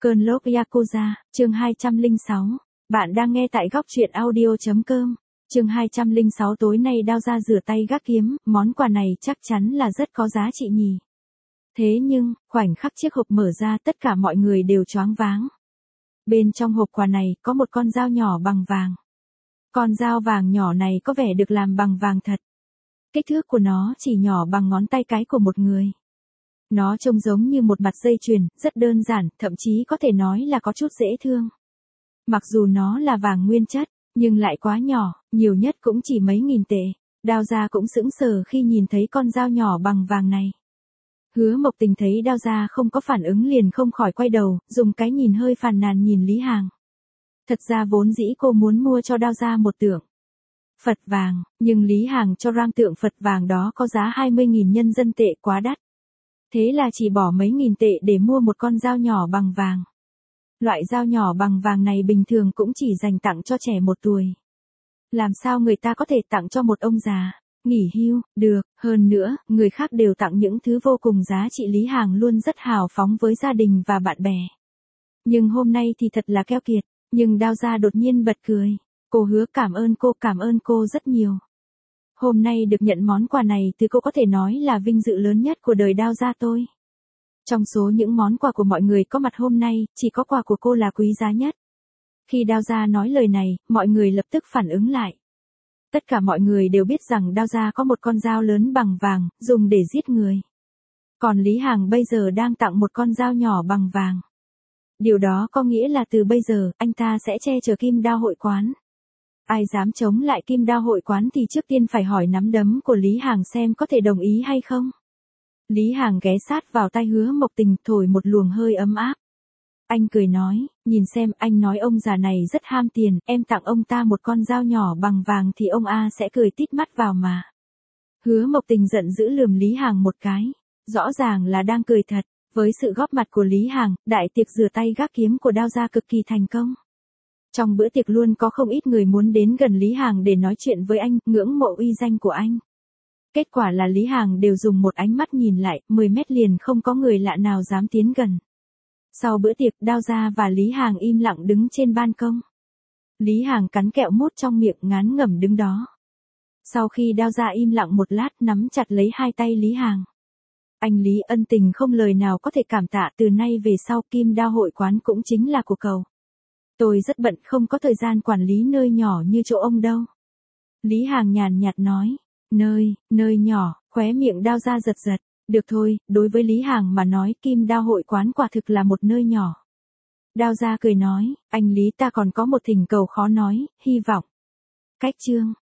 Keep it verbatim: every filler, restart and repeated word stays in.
Cơn lốc Yakuza, chương hai trăm lẻ sáu. Bạn đang nghe tại góc truyện audio.com. Chương hai trăm lẻ sáu tối nay đao ra rửa tay gác kiếm, món quà này chắc chắn là rất có giá trị nhỉ. Thế nhưng, khoảnh khắc chiếc hộp mở ra tất cả mọi người đều choáng váng. Bên trong hộp quà này có một con dao nhỏ bằng vàng. Con dao vàng nhỏ này có vẻ được làm bằng vàng thật. Kích thước của nó chỉ nhỏ bằng ngón tay cái của một người. Nó trông giống như một mặt dây chuyền, rất đơn giản, thậm chí có thể nói là có chút dễ thương. Mặc dù nó là vàng nguyên chất, nhưng lại quá nhỏ, nhiều nhất cũng chỉ mấy nghìn tệ. Đao gia cũng sững sờ khi nhìn thấy con dao nhỏ bằng vàng này. Hứa Mộc Tình thấy Đao gia không có phản ứng liền không khỏi quay đầu, dùng cái nhìn hơi phàn nàn nhìn Lý Hàng. Thật ra vốn dĩ cô muốn mua cho Đao gia một tượng Phật vàng, nhưng Lý Hàng cho rằng tượng Phật vàng đó có giá hai mươi nghìn nhân dân tệ quá đắt. Thế là chỉ bỏ mấy nghìn tệ để mua một con dao nhỏ bằng vàng. Loại dao nhỏ bằng vàng này bình thường cũng chỉ dành tặng cho trẻ một tuổi. Làm sao người ta có thể tặng cho một ông già, nghỉ hưu, được, hơn nữa, người khác đều tặng những thứ vô cùng giá trị. Lý Hàng luôn rất hào phóng với gia đình và bạn bè. Nhưng hôm nay thì thật là keo kiệt, nhưng Đao gia đột nhiên bật cười. Cô hứa cảm ơn cô, cảm ơn cô rất nhiều. Hôm nay được nhận món quà này từ cô có thể nói là vinh dự lớn nhất của đời Đao gia tôi. Trong số những món quà của mọi người có mặt hôm nay, chỉ có quà của cô là quý giá nhất. Khi Đao gia nói lời này, mọi người lập tức phản ứng lại. Tất cả mọi người đều biết rằng Đao gia có một con dao lớn bằng vàng, dùng để giết người. Còn Lý Hàng bây giờ đang tặng một con dao nhỏ bằng vàng. Điều đó có nghĩa là từ bây giờ, anh ta sẽ che chở Kim Đao hội quán. Ai dám chống lại Kim Đao hội quán thì trước tiên phải hỏi nắm đấm của Lý Hàng xem có thể đồng ý hay không. Lý Hàng ghé sát vào tai Hứa Mộc Tình, thổi một luồng hơi ấm áp. Anh cười nói, nhìn xem, anh nói ông già này rất ham tiền, em tặng ông ta một con dao nhỏ bằng vàng thì ông A sẽ cười tít mắt vào mà. Hứa Mộc Tình giận dữ lườm Lý Hàng một cái. Rõ ràng là đang cười thật. Với sự góp mặt của Lý Hàng, đại tiệc rửa tay gác kiếm của Đao gia cực kỳ thành công. Trong bữa tiệc luôn có không ít người muốn đến gần Lý Hàng để nói chuyện với anh, ngưỡng mộ uy danh của anh. Kết quả là Lý Hàng đều dùng một ánh mắt nhìn lại, mười mét liền không có người lạ nào dám tiến gần. Sau bữa tiệc, Đao gia và Lý Hàng im lặng đứng trên ban công. Lý Hàng cắn kẹo mút trong miệng, ngán ngẩm đứng đó. Sau khi Đao gia im lặng một lát, nắm chặt lấy hai tay Lý Hàng. Anh Lý, ân tình không lời nào có thể cảm tạ, từ nay về sau Kim Đao hội quán cũng chính là của cậu. Tôi rất bận, không có thời gian quản lý nơi nhỏ như chỗ ông đâu. Lý Hàng nhàn nhạt nói, nơi, nơi nhỏ, khóe miệng Đao gia giật giật. Được thôi, đối với Lý Hàng mà nói Kim Đao hội quán quả thực là một nơi nhỏ. Đao gia cười nói, anh Lý, ta còn có một thỉnh cầu khó nói, hy vọng. Cách chương,